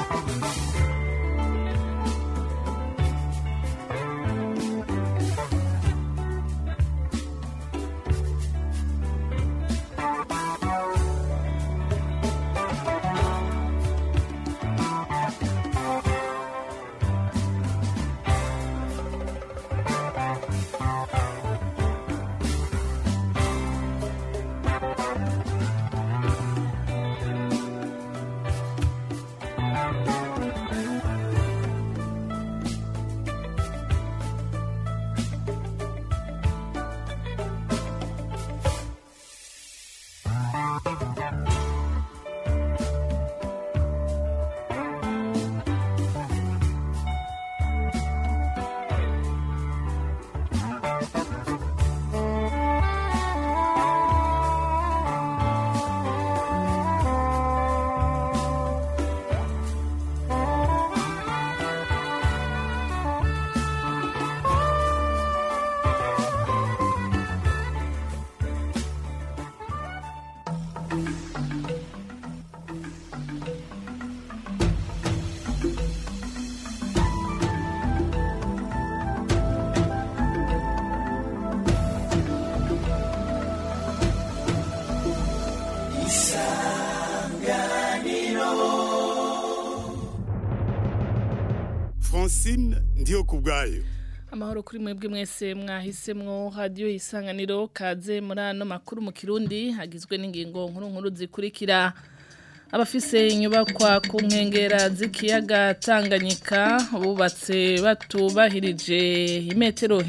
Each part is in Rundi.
Francine ndiyo kubwayo. Amahoro kuri mwebwe mwese mwahisemwo radio Isanganiro kaze muri ano makuru mu Kirundi hagizwe n'ingingo nkuru zikurikira. Abafise inyubakwa ku nkengera z'ikiyaga Tanganyika bubatse batubahirije imetero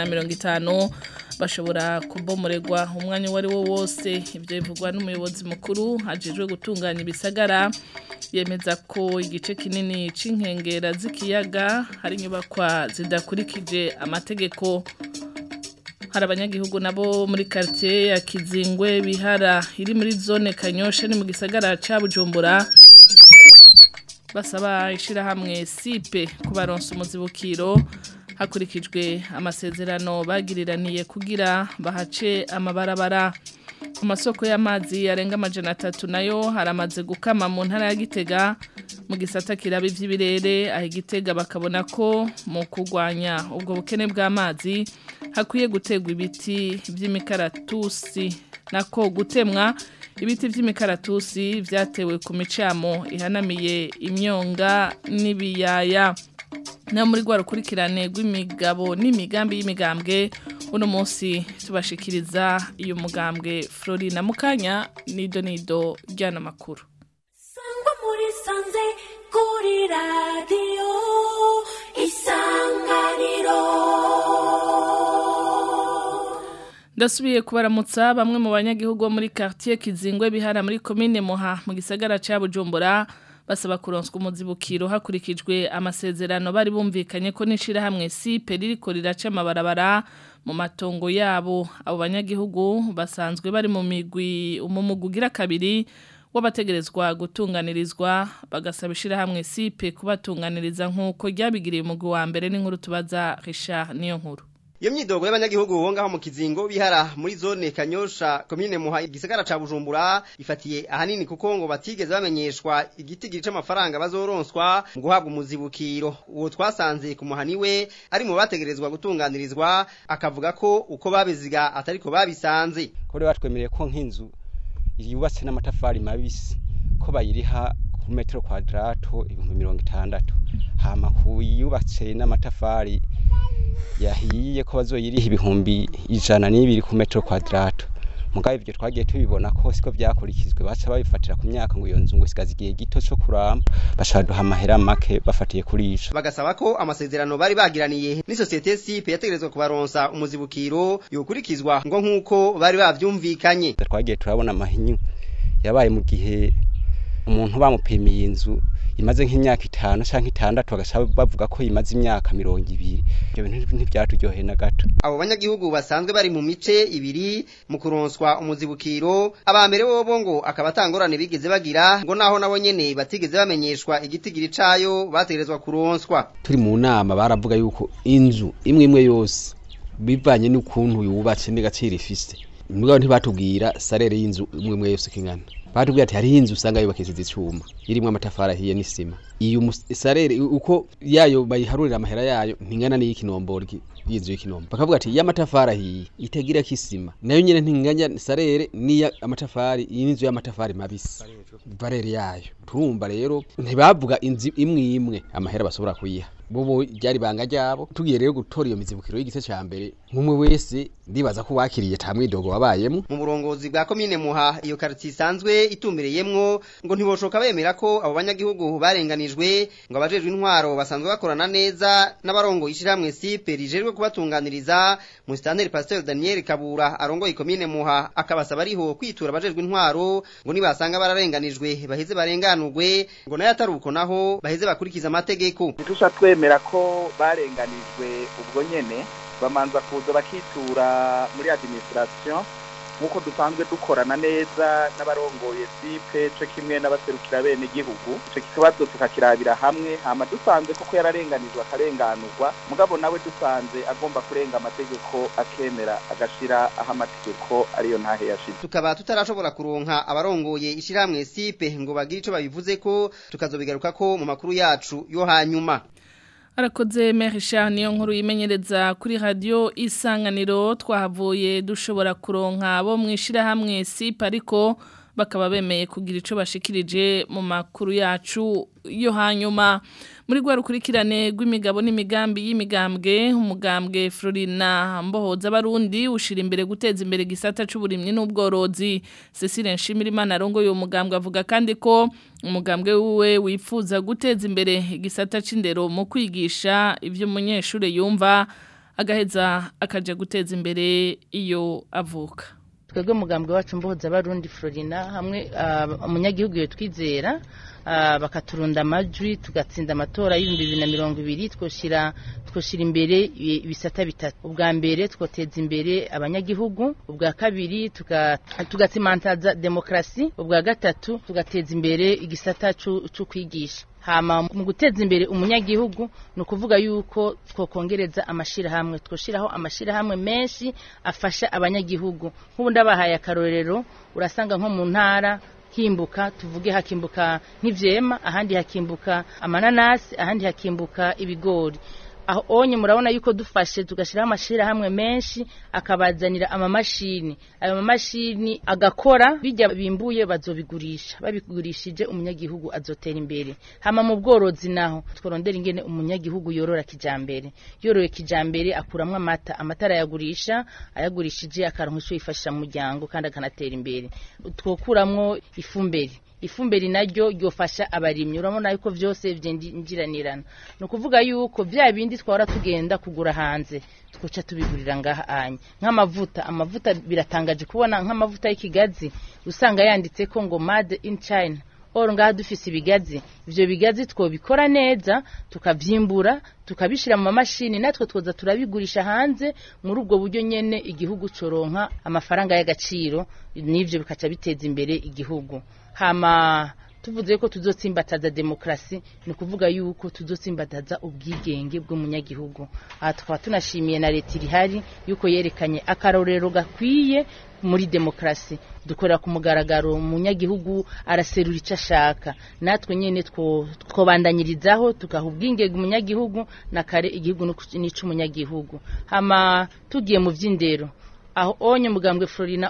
150 bashobora kubomoregwa umwanya wari wo wose. Ibyo bivugwa n'umuyobozi mukuru hajejwe gutunganya ibisagara, yemeza ko igice kinini c'inkengera z'ikiyaga hari inyubakwa zidakurikije amategeko. Hari abanyagihugu nabo muri quartier ya Kizingwe Bihara iri muri zone Kanyosha ni mu gisagara ca Bujumbura basaba ishirahamwe Sipe kubaronsa umuzibukiro hakurikijwe amasezerano bagiriraniye kugira bahace amabarabara. Ku masoko y'amazi yarenga 300 nayo haramaze gukama mu ntara ya Gitega mu gisata kirabe vy'ibirere aho Gitega bakabona ko mu kugwanya ubwo bukene bw'amazi hakwiye gutegwa ibiti vy'imikaratusi nako gutemwa ibiti vy'imikaratusi vyatewe ku micamo ihanamiye imyonga n'ibiyaya. Na muri gwa rukurikirane rw'imigabo n'imigambi y'imigambwe uno munsi tubashikiriza iyo mugambwe Florina Mukanya nido ryana makuru. Sangwa muri sanze kuri radio Isanganiro. Ndasubiye kubaramutsa bamwe mu banyagihugu muri quartier Kizingwe Bihara muri commune Muha mu gisagara ca Bujumbura basaba kuronswa umuzibukiro hakurikijwe amasezerano bari bumvikanye ko nishira hamwe Sipe ririko riraca amabarabara mu matongo yabo. Abo banyagihugu basanzwe bari mu migwi umumugugira kabiri wabategerezwa gutunganirizwa bagasaba ishira hamwe Sipe kubatunganiriza nkuko ryabigiriye umugwi wa mbere n'inkuru tubaza Richard niyo nkuru. Iyo myidogo y'abanyagihugu bongaho mu Kizingo Bihara muri zone Kanyosha commune Muha igisagara ca Bujumbura ifatiye ahanini kuko ngo batigeze bamenyeshwa igitigiri c'amafaranga bazoronswa mu guhabwa umuzibukiro. Uwo twasanze ku Muhani we ari mu bategerezwa gutunganirizwa akavuga ko uko babiziga atariko babisanze. Kore batwemereye ko nk'inzu yubatse n'amatafari mabisi ko bayiriha ku metero kwadrato 60 hama kuyubatse n'amatafari yahiye ko bazoyiriha 120 ku metero kwadrato. Mugabe ibyo twagiye tubibona ko siko byakurikizwe baca babifatira ku myaka ngo iyo nzu ngo sigaze igihe gito cyo kuramba bashaduha amahera make bafatiye kuri ico. Bagasaba ko amasezerano bari bagiraniye ni societe Sipe yategerezwa kubaronsa umuzibukiro yokurikizwa ngo nkuko bari bavyumvikanye. Twagiye turabona amahinyu yabaye mu gihe umuntu bamupimiye inzu imaze nk'imyaka 5 canke 6 bagashaba bavuga ko imaze imyaka 200. Ibyo bintu ntibyatujyoheye na gato. Abo banyagihugu basanzwe bari mu mice ibiri mu kuronswa umuzibukiro abambere bobo ngo akabatangorane bigeze bagira ngo naho nabo nyene batigeze bamenyeshwa igitigiri cayo bategerezwa kuronswa. Turi mu nama baravuga yuko inzu imwe yose bivanye n'ukuntu yubatse n'igaciro ifise. Mugabo ntibatubwira salere y'inzu imwe yose kingana. batubwiye ati hari inzu usanga yubakishije icuma irimo amatafari ahiye n'isima iyo sarere uko yayo bayiharurira amahera yayo ntingana n'iy'ikinomborgi y'inzu y'ikinombo bakavuga ati y'amatafari ahiye itegira kisima nayo nyene ntinganya sarere niya amatafari y'inzu y'amatafari mabisi barere yayo turumva rero ntibavuga inzu imwe amahera basobora kuyiha bobo ryari banga ryabo tugiye rero gutora iyo mizibukiro y'igite ca mbere nk'umwe wese ndibaza ko wakiriye tamwidogo wabayemo mu burongozi bwa komine Muha iyo quartier isanzwe itumbereyemwo ngo ntiboshoka bemera ko abo banyagihugu barenganijwe ngo abajejwe intwaro basanzwe bakorana neza n'abarongo ishiramwe sipe rijerwe kubatunganiriza mu standard Pasteur Daniel Kabura arongo ikomine Muha akabasaba ariho kwitura abajejwe intwaro ngo nibasanga bararenganijwe baheze barenganurwe ngo nayo ataruko naho baheze bakurikiza amategeko twemera ko barenganijwe ubwo nyene bamanza kuza bakitura muri administration nkuko dusanzwe dukorana neza n'abarongoye sipe cyo kimwe n'abaserukira bene igihugu cyo kibazo tukakirabira hamwe hama dusanze koko yararenganijwe akarenganurwa mugabo nawe dusanze agomba kurenga amategeko akemera agashira aho amategeko ariyo ntahe yashize tukaba tutarashobora kuronka abarongoye ishiramwe sipe ngo bagire ico babivuze ko tukazobigaruka ko mu makuru yacu yo hanyuma. Arakoze Merisha niyo nkuru yimenyereza kuri radio Isanganiro twahavuye dushobora kuronka abo mwishira hamwe sipa ariko bakaba bemeye kugira ico bashikirije mu makuru yacu yo hanyuma muri gwa rukurikirane rw'imigabo n'imigambi y'imigambwe umugambwe Florina Mbohoza Barundi ushira imbere guteza imbere gisata c'uburimyi n'ubworozi Cecile Nshimirimana arongo yo mugambwe avuga kandi ko umugambwe wiwe wifuza guteza imbere gisata c'indero mu kwigisha ivyo munyeshure yumva agaheza akaje guteza imbere iyo avuka twebwe mugambwe wacu Mbohoza Barundi Florina hamwe umunyagihugu yo twizera bakaturunda amajwi tugatsinda amatora y'2020 twoshira imbere ibisata bitatu ubwa mbere twoteza imbere abanyagihugu ubwa kabiri tugatsimantaza demokrasi ubwa gatatu tugateza imbere igisata cyo kwigisha hama mu guteza imbere umunyagihugu no kuvuga yuko twokongereza amashirahamwe twoshiraho amashirahamwe menshi afasha abanyagihugu nk'ubundi abahaye akarorero urasanga nko mu ntara himbuka tuvuge hakimbuka nk'ivyema ahandi hakimbuka amananasi ahandi hakimbuka ibigori aho onye murabona yuko dufashe tugashiraho amashira hamwe menshi akabazanira amamashini ayo mamashini agakora bijya bimbuye bazobigurisha babigurishije umunyagihugu azotera imbere hama mu bworozi naho tworondera ingene umunyagihugu yorora kijambere yoroye kijambere akuramwe amata yagurisha ayagurishije akaronka ico yifasha mu muryango kandi akanatera imbere twokuramwo ifumberi naryo ryofasha abarimyi urabona yuko vyose vyinjiranirana no kuvuga yuko vya bindi twara tugenda kugura hanze twoca tubigurira ngaha anye amavuta biratangaje kubona nk'amavuta y'ikigazi usanga yanditse ko ngo made in China ngaha dufise ibigazi ivyo bigazi twobikora neza tukavyimbura tukabishira mu mashini natwe twoza turabigurisha hanze muri ubwo buryo nyene igihugu coronka amafaranga y'agaciro n'ivyo bikaca biteza imbere igihugu hama tuvuze ko tuzotsimbataza demokrasi no kuvuga yuko tuzotsimbataza ubwigenge bw'umunyagihugu aha tukaba tunashimiye na leta irihari yuko yerekanye akarorero gakwiye muri demokrasi dukorera ku mugaragaro umunyagihugu araserura ico ashaka natwe nyene twobandanyirizaho tugaha ubwigenge umunyagihugu na kare igihugu n'ico umunyagihugu hama tugiye mu vy'indero aho onye mugambwe Florina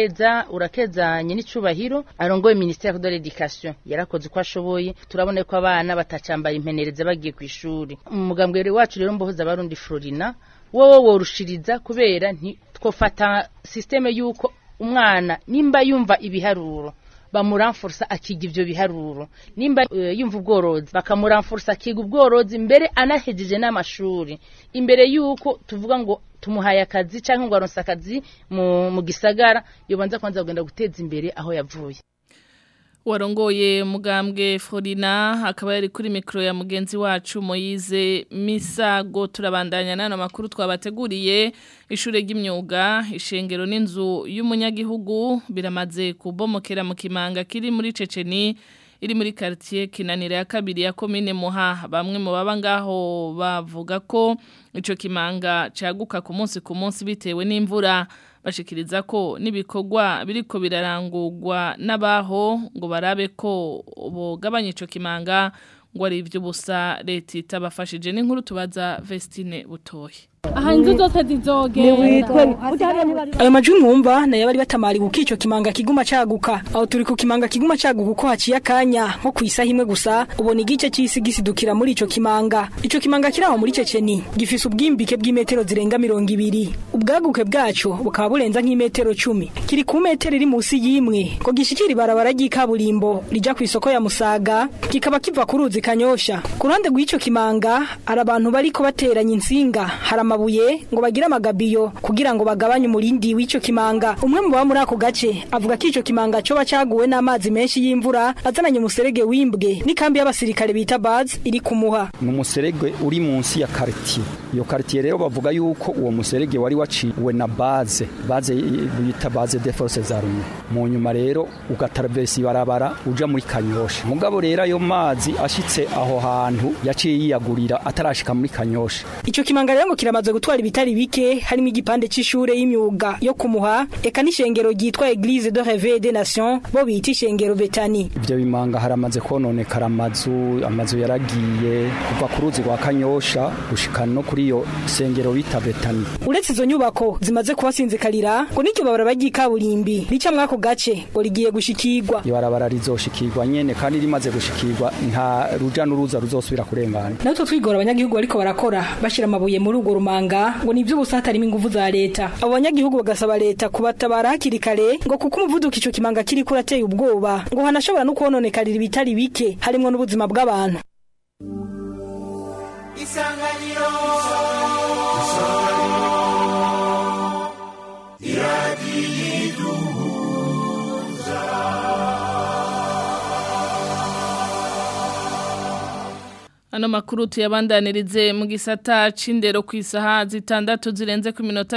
urakeza nyine icubahiro arongoye ministère de l'éducation yarakoze ko ashoboye turabone ko abana batacambara impenereza bagiye ku ishuri umugambwe wacu rero Mbohoza Barundi Florina wowe worushiriza kubera twofata systeme yuko umwana nimba yumva ibiharuro bamuranforsa akiga ivyo biharuro nimba yumva ubworozi bakamuranforsa akiga ubworozi mbere anahejeje n'amashuri imbere yuko tuvuga ngo tumuhaye akazi canke ngo aronse akazi mu gisagara yobanza kwanza kugenda guteza imbere aho yavuye warongoye mugambwe Florina akaba yari kuri mikro ya mugenzi wacu Moyize Misago turabandanya nano makuru twabateguriye ishure ry'imyuga ishengero n'inzu y'umunyagihugu biramaze kubomokera mu kimanga kiri muri Ceceni iri muri quartier Kinanira ya kabiri ya commune Muha bamwe mu baba ngaho bavuga ko ico kimanga caguka ku munsi bitewe n'imvura bashikiriza ko nibikorwa biriko birarangurwa n'abaho ngo barabe ko bogabanya ico kimanga ngo ari ivy'ubusa leta itabafashije n'inkuru tubaza Vestine Butoyi. Aha inzu zose zizogenda. Ayo majwi mwumva nayo bari batamari gukico kimanga kiguma caguka. Aho turi ku kimanga kiguma caguka uko haciye akanya nko kwisaha imwe gusa ubona igice cy'isi gisidukira muri ico kimanga. Ico kimanga kiraho muri Ceceni gifise ubwimbike bw'imetero zirenga 200. Ubwaguke bwaco bukaba burenza nk'imetero 10. Kiri ku metero iri musi y'imwe ko gishikira ibarabara ry'ikaburimbo rija ku isoko ya Musaga kikaba kiva ku ruzi Kanyosha. Ku ruhande rw'ico kimanga hari abantu bariko bateranya insinga amabuye ngo bagira amagabiyo kugira ngo bagabanye umurindi w'ico kimanga. Umwe mu ba muri ako gace avuga ko ico kimanga cyo bacaguwe n'amazi menshi y'imvura azananye umuserege wimbwe n'ikambi y'abasirikare bita baz iri kumuha. N'umuserege uri munsi ya quartier. Iyo quartier rero bavuga yuko uwo muserege wari waciwe na base bita base de forces armées. Mu nyuma rero ugatraversa ibarabara uja muri Kanyosha. Mugabo rero ayo mazi ashitse aho hantu yaciye yiyagurira atarashika muri Kanyosha. Ico kimanga rero ngo kiramaze gutwara ibitari bike harimo igipande c'ishure y'imyuga yo kumuha eka n'ishengero ryitwa Église de Réveil des Nations bo bita ishengero Betani. Ivyo bimanga haramaze kononekara amazu yaragiye kuva ku ruzi rwa Kanyosha gushika no kuri iyo shengero bita Betani. Uretse izo nyubako zimaze kubasinzikarira ngo n'icyo barabara ry'ikaburimbi rica mwako gace ngo rigiye gushikirwa. Ibarabara rizoshikirwa nyene kandi rimaze gushikirwa nta ruja n'uruza ruzosubira kurengana. Natwe twigora abanyagihugu bariko barakora bashira amabuye muri urwo rumanga ngo nivyo busata harimo ingufu za leta. Abo banyagihugu bagasaba leta kubatabara hakiri kare ngo kuko umuvuduko ico kimanga kiri kurateye ubwoba ngo hanashobora no kuononekarira ibitari bike harimo n'ubuzima bw'abantu. Isanganiro Ano makuru tuyabandanirize mu gisata c'indero ku isaha zitandatu zirenze ku minota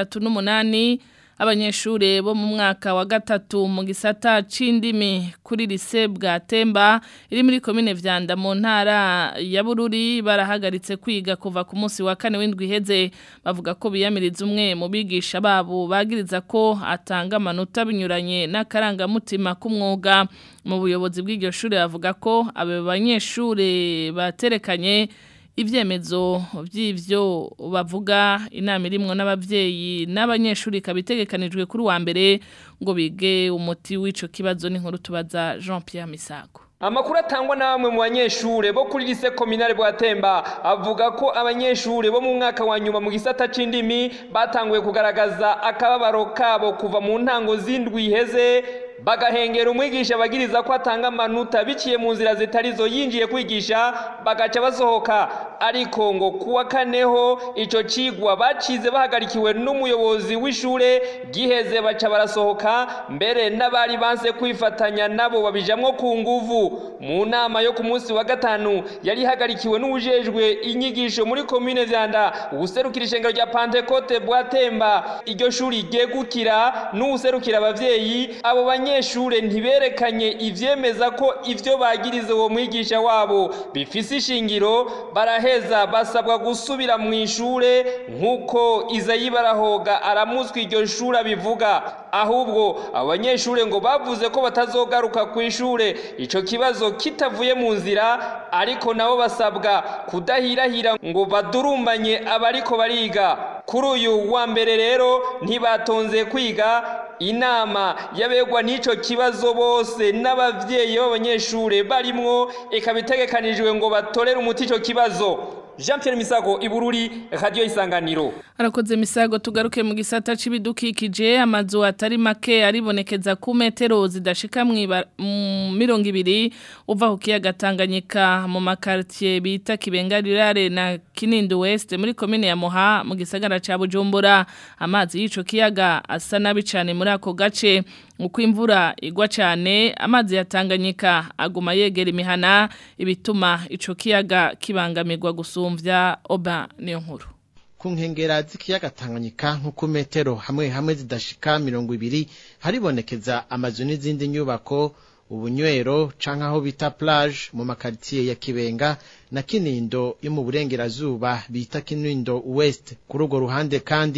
38 abanyeshure bo mu mwaka wa gatatu mu gisata c'indimi kuri lycée Bwatemba iri muri commune Vyanda mu ntara ya Bururi barahagaritse kwiga kuva ku munsi wa kane w'indwi iheze bavuga ko biyamiriza umwe mu bigisha babo bagiriza ko atanga amanota binyuranye n'akarangamutima k'umwuga. Mu buyobozi bw'iryo shure bavuga ko abo banyeshure baterekanye ivyemezo vy'ivyo bavuga inama irimwo n'abavyeyi n'abanyeshuri kabitegekanijwe kuri wa mbere ngo bige umuti w'ico kibazo n'inkuru tubaza Jean Pierre Misago. Amakuru atangwa na bamwe mu banyeshure bo kuri lycée communale Bwatemba avuga ko abanyeshure bo mu mwaka wa nyuma mu gisata c'indimi batanguye kugaragaza akababaro kabo kuva mu ntango z'indwi iheze bagahengera umwigisha bagiriza ko atanga amanota biciye mu nzira zitarizo yinjiye kwigisha bagaca basohoka ariko ngo kuwa kaneho ico cigwa bacize bahagarikiwe n'umuyobozi w'ishure giheze baca barasohoka mbere n'abari banse kwifatanya nabo babijamwo ku nguvu. Mu nama yo ku munsi wa gatanu yari hagarikiwe n'ujejwe inyigisho muri commune Vyanda userukira ishengero rya Pentecote Bwatemba iryo shuri ryegukira n'userukira abavyeyi abo banyeshure ntiberekanye ivyemeza ko ivyo bagirize uwo mwigisha wabo bifise ishingiro baraheza basabwa gusubira mu ishure nkuko Izayi Barahoga aramuzwe iryo shuri bivuga ahubwo abanyeshure ngo bavuze ko batazogaruka ku ishure ico kibazo kitavuye mu nzira ariko nabo basabwa kudahirahira ngo badurumbanye abariko bariga. Kuri uyu wa mbere rero ntibatonze kwiga inama yabegwa n'ico kibazo bose n'abavyeyi b'abanyeshure barimwo ikabitegekanijwe ngo batorere umuti ico kibazo. Jean Pierre Misago Ibururi Radio Isanganiro. Arakoze Misago tugaruke mu gisata c'ibidukikije amazu atari make aribonekeza ku metero zidashika mu 200 uva ku kiyaga Tanganyika mu makartier bita Kibengarirare na Kinindo West muri commune ya Moha mu gisagara ca Bujumbura. Amazi y'ico kiyaga asa nabi cane muri ako gace uko imvura igwa cyane amazi ya Tanganyika aguma yegera imihana ibituma ico kiyaga kibangamirwa gusumvya oba niyo nkuru. Ku nkengera z'ikiyaga Tanganyika nko metero hamwe zidashika 200 haribonekeza amazu n'izindi nyubako ubunywero canke aho bita plage mu makartier ya Kibenga na Kinindo yo mu burengerazuba bita Kinindo West. Kuri urwo ruhande kandi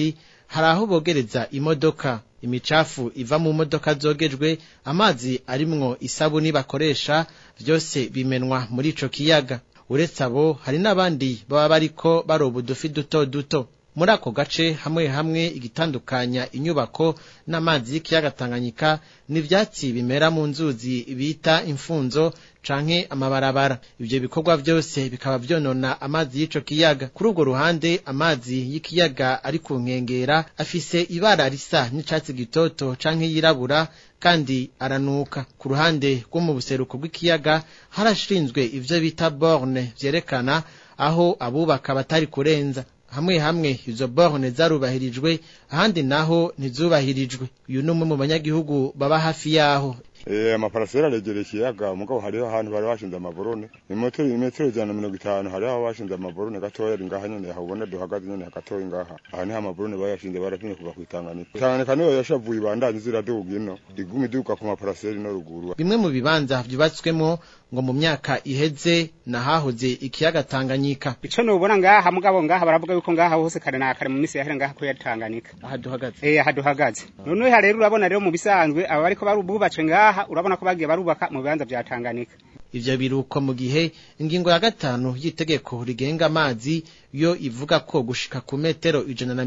hari aho bogereza imodoka imicafu iva mu modoka zogejwe amazi arimwo isabuni bakoresha byose bimenwa muri ico kiyaga uretse abo hari n'abandi baba bariko baroba udufi duto duto muri ako gace hamwe hamwe igitandukanya inyubako n'amazi y'ikiyaga Tanganyika n'ivyatsi bimera mu nzuzi bita imfunzo canke amabarabara ivyo bikorwa byose bikaba vyonona amazi y'ico kiyaga kuri urwo ruhande amazi y'ikiyaga ari ku nkengera afise ibara risa n'icatsi gitoto canke yirabura kandi aranuka ku ruhande rwo mu buseruko bw'ikiyaga harashinzwe ivyo bita borne vyerekana aho abubaka batari kurenza hamwe hamwe izo borne zarubahirijwe ahandi naho ntizubahirijwe uyu numwe mu banyagihugu baba hafi yaho amaparasera aregereye ikiyaga mugabo hariho ahantu bari bashinze amaborone imetero 150 hariho aho bashinze amaborone gatoya ari ngaha nyene habona duhagaze nyene hagatoya ngaha aha ni amaborone bayashinze barapimye kuva ku Tanganyika niyo yashavuye ibandanye ziraduga ino igumi duka ku maparasera no ruguru bimwe mu bibanza vyubatswemo ngo mu myaka iheze nahahoze ikiyaga Tanganyika ico nubona ngaha mugabo ngaha baravuga yuko ngaha hose kare nakare mu misi yahera ngaha ko Tanganyika aha duhagaze none ha rero urabona rero mu bisanzwe aba bariko barubace ngaha urabona ko bagiye barubaka mu bibanza vya Tanganyika ivyo biruko mu gihe ingingo ya 5 y'itegeko rigenga amazi yo ivuga ko gushika ku metero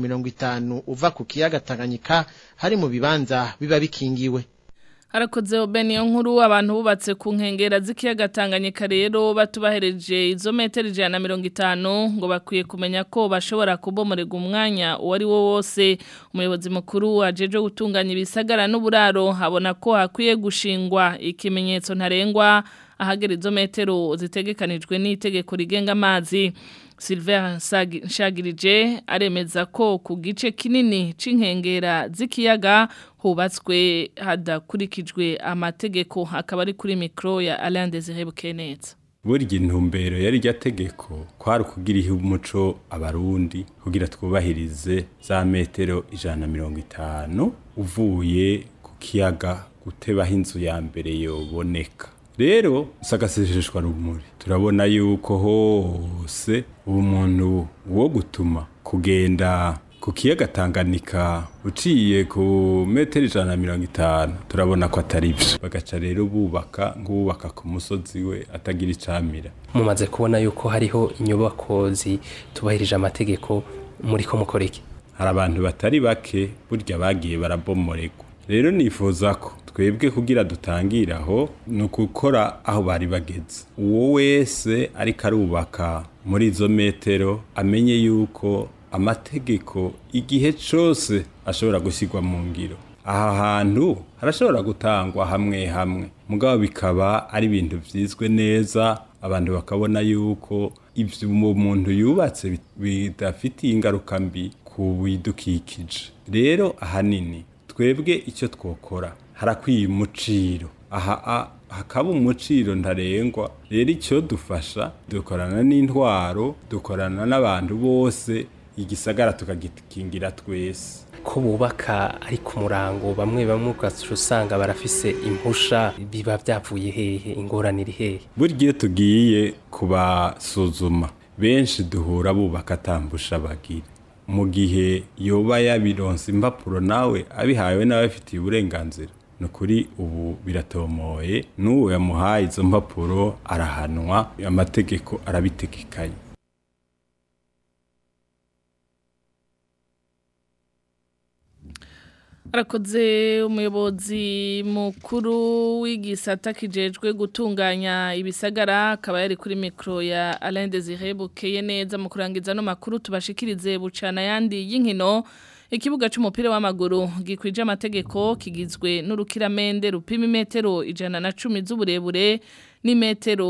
150 uva ku kiyaga Tanganyika hari mu bibanza biba bikingiwe harakoze Obeniyo nkuru abantu bubatse ku nkengera z'ikiyaga Tanganyika rero batubahereje izo metero 150 ngo bakwiye kumenya ko bashobora kubomorega umwanya uwari wo wose umuyobozi mukuru ajeje gutunganya ibisagara n'uburaro habona ko hakwiye gushingwa ikimenyetso ntarengwa ahagera izo metero zitegekanijwe n'itegeko rigenga amazi Sylvain Shagirije aremeza ko ku gice kinini c'inkengera z'ikiyaga hubatswe hadakurikijwe amategeko akaba ari kuri micro ya Alain Désiré Bukeneza burya intumbero yari ryategeko kwari kugira umuco abarundi kugira twubahirize za metero 150 uvuye ku kiyaga gutebaho inzu ya mbere yoboneka rero sagasesheshwa rumuri turabona yuko hose umuntu wo gutuma kugenda ku kiyaga Tanganyika uciye ku metero 150 turabona ko atari byo bagaca rero bubaka ngubaka ku musozi we atagira icamira mumaze kubona yuko hariho inyubako zitubahirije amategeko muri ko mukoreke hari abantu batari bake burya bagiye barabomoregwa rero nifuza ko twebwe kugira dutangiraho nukukora aho bari bageze uwo wese ariko arubaka muri izo metero amenye yuko amategeko igihe cyose ashobora gushyirwa mu ngiro aha hantu harashobora gutangwa hamwe hamwe mugabo bikaba ari ibintu vyizwe neza abantu bakabona yuko ivyo umuntu yubatse bidafitiye ingaruka mbi ku bidukikije rero ahanini twebwe icyo twokora harakwiye umuciro aha hakaba umuciro ntarengwa rero icyo dufasha dukorana n'intwaro dukorana n'abantu bose igisagara tukagikingira twese ko bubaka ari ku murango bamwe usanga barafise impusha biba byavuye hehe ingorane hehe burya tugiye kubasuzuma benshi duhura bubaka atambusha bagira mu gihe yoba yabironse impapuro nawe abihawe n'abafitiye uburenganzira nukuri ubu biratomoye n'uwo yamuhaye izo mpapuro arahanwa amategeko arabitegekanye arakoze umuyobozi mukuru w'igisata kijejwe gutunganya ibisagara akaba yari kuri mikro ya Alain Désiré Bukeneza mu kurangiza no makuru tubashikirize bucana yandi y'inkino ikibuga c'umupira w'amaguru gikwije amategeko kigizwe n'urukiramende rupima metero 110 z'uburebure ni metero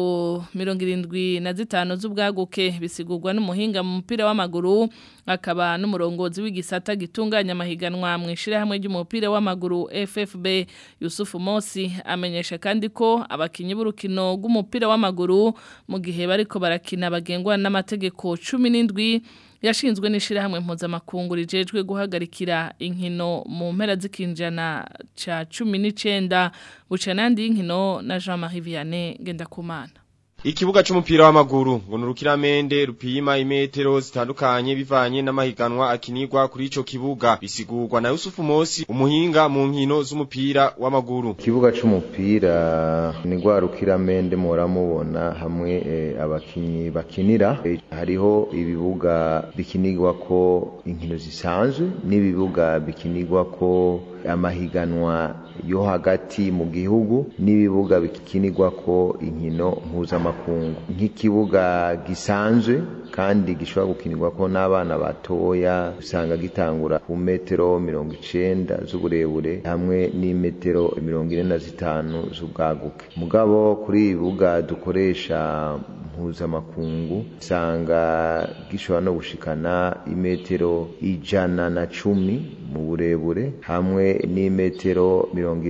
75 z'ubwaguke bisigurwa n'umuhinga mu mupira w'amaguru akaba n'umurongozi w'igisata gitunganya amahiganwa mu ishirahamwe ry'umupira w'amaguru FFB Yusufu Mosi amenyesha kandi ko abakinyi b'urukino rw'umupira w'amaguru mu gihe bariko barakina bagengwa n'amategeko 17 yashinzwe n'ishirahamwe mpuzamakungu rijejwe guhagarikira inkino mu mpera z'ikinjana ca 19 bucanandi inkino na Jean-Marie Vianney Gendakumana Ikibuga c'umupira w'amaguru ngo nurukiramende rupima imetero zitandukanye bivanye n'amahiganwa akinirwa kuri ico kibuga bisigurwa na Yusufu Mosi umuhinga mu nkino z'umupira w'amaguru. Ikibuga c'umupira ni gwa rukiramende muramubona hamwe abakinyi bakinira hariho ibibuga bikinirwa ko inkino zisanzwe n'ibibuga bikinirwa ko amahiganwa yo hagati mu gihugu n'ibibuga bikinirwa ko inkino mpuzamakungu nk'ikibuga gisanzwe kandi gishobora gukinirwa ko n'abana batoya usanga gitangura ku metero 90 z'uburebure hamwe n'imetero 45 z'ubwaguke mugabo kuri ibibuga dukoresha mpuzamakungu usanga gishobora no gushikana imetero 110 mu burebure hamwe n'imetero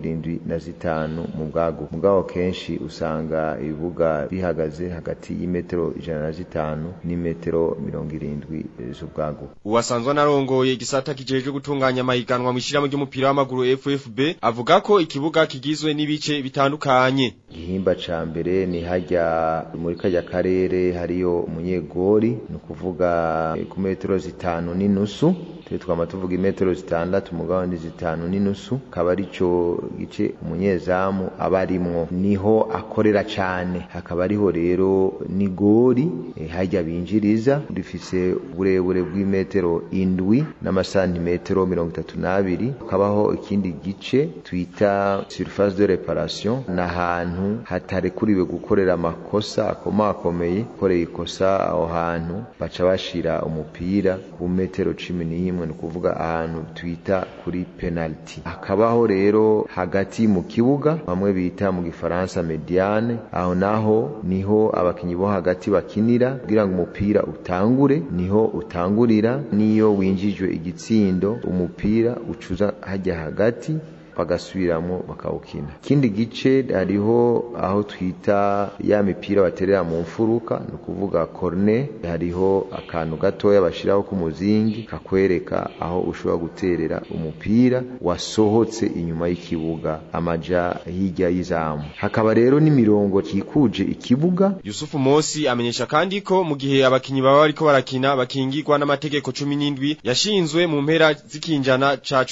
75 mu bwaguke mugabo kenshi usanga ibibuga bihagaze hagati y'imetero 105 n'imetero 70 z'ubwaguke. Uwasanzwe narongoye igisata kijeje gutunganya amahiganwa mu ishirahamwe ry'umupira w'amaguru FFB avuga ko ikibuga kigizwe n'ibice bitandukanye. Igihimba ca mbere ni hajya muri kajya karere hariyo umunyegori no kuvuga ku metero 5.5 twama tuvuga imetero 6 mugabo ndi 5.5 kaba arico gice umunyezamu abarimwo niho akorera cyane hakaba ariho rero ni gori hajya binjiriza rifise uburebure bw'imetero 7 n'amasantimetero 32 kabaho ikindi gice twita surface de réparation n'ahantu hatarekuriwe gukorera amakosa akomakomeye koreye ikosa aho hantu baca bashira umupira ku metero 11 no kuvuga ahantu twita kuri penalty akabaho rero hagati mu kibuga bamwe bita mu gifaransa mediane aho naho niho abakinyi bo hagati bakinira kugira ngo umupira utangure niho utangurira niyo winjijwe igitsindo umupira ucuza hajya hagati bagasubiramo bakawukina kindi gice hariho aho twita ya mipira baterera mu mfuruka no kuvuga corner hariho akantu gatoya bashiraho ku muzingi kakwereka aho ushobora guterera umupira wasohotse inyuma y'ikibuga amaja hirya y'izamu hakaba rero n'imirongo kikuje ikibuga. Yusufu Mosi amenyesha kandi ko mu gihe abakinyi baba bariko barakina bakingirwa n'amategeko 17 yashinzwe mu mpera zikinjana ca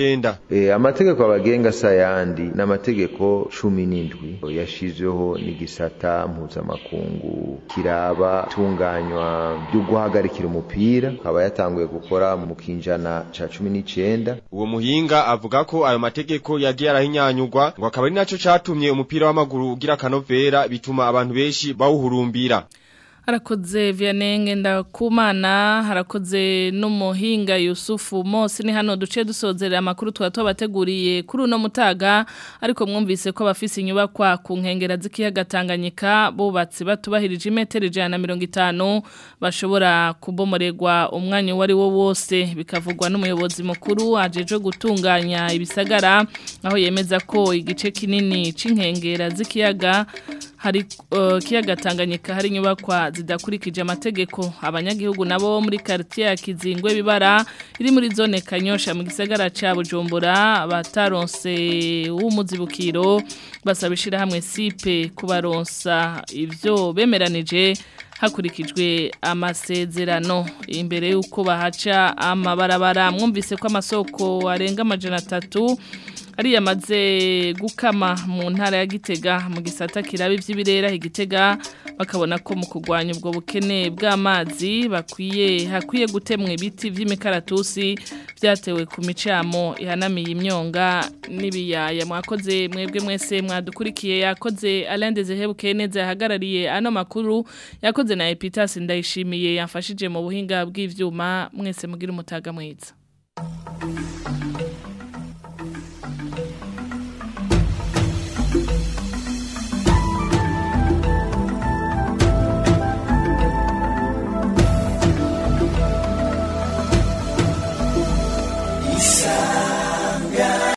19 amategeko abagenga sayandi n'amategeko 17 yashizweho n'igisata mpuzamakungu kiraba tunganywa byo guhagarikira umupira akaba yatanguye gukora mu kinjana ca 19. Uwo muhinga avuga ko ayo mategeko yagiye arahinyanyurwa ngo akaba ari naco catumye umupira w'amaguru ugira kanovera bituma abantu benshi bawuhurumbira. Harakoze Vianenge ndakumana harakoze n'umuhinga Yusufu Mosi ni hano duce dusozerera amakuru twatobateguriye kuri uno mutaga ariko mwumvise ko abafise inyubakwa ku nkengera z'ikiyaga Tanganyika bubatse batubahirije imetero 150 bashobora kubomoregwa umwanya wari wo wose bikavugwa n'umuyobozi mukuru ajeje gutunganya ibisagara aho yemeza ko igice kinini c'inkengera z'ikiyaga hari kiyaga Tanganyika hari nyubakwa zidakurikije amategeko abanyagihugu nabo muri quartier ya Kizingwe bibara iri muri zone Kanyosha mu gisagara ca Bujumbura bataronse w'umuzibukiro basabishira hamwe sipe kubaronsa ivyo bemeranije hakurikijwe amasezerano imbere yuko bahaca amabarabara mwumvise ko amasoko arenga 300 ari yamaze gukama mu ntara ya Gitega mu gisata kirabe vy'ibirera igitega bakabona ko mu kugwanya ubwo bukene bw'amazi hakwiye gutemwa ibiti vy'imikaratusi byatewe ku micamo ihanamiye imyonga n'ibiyaya mwakoze mwebwe mwese mwadukurikiye yakoze Alain Dezehebuke neza yahagarariye ano makuru yakoze na Epitas Ndayishimiye yamfashije mu buhinga bw'ivyuma mwese mugira umutaga mwiza.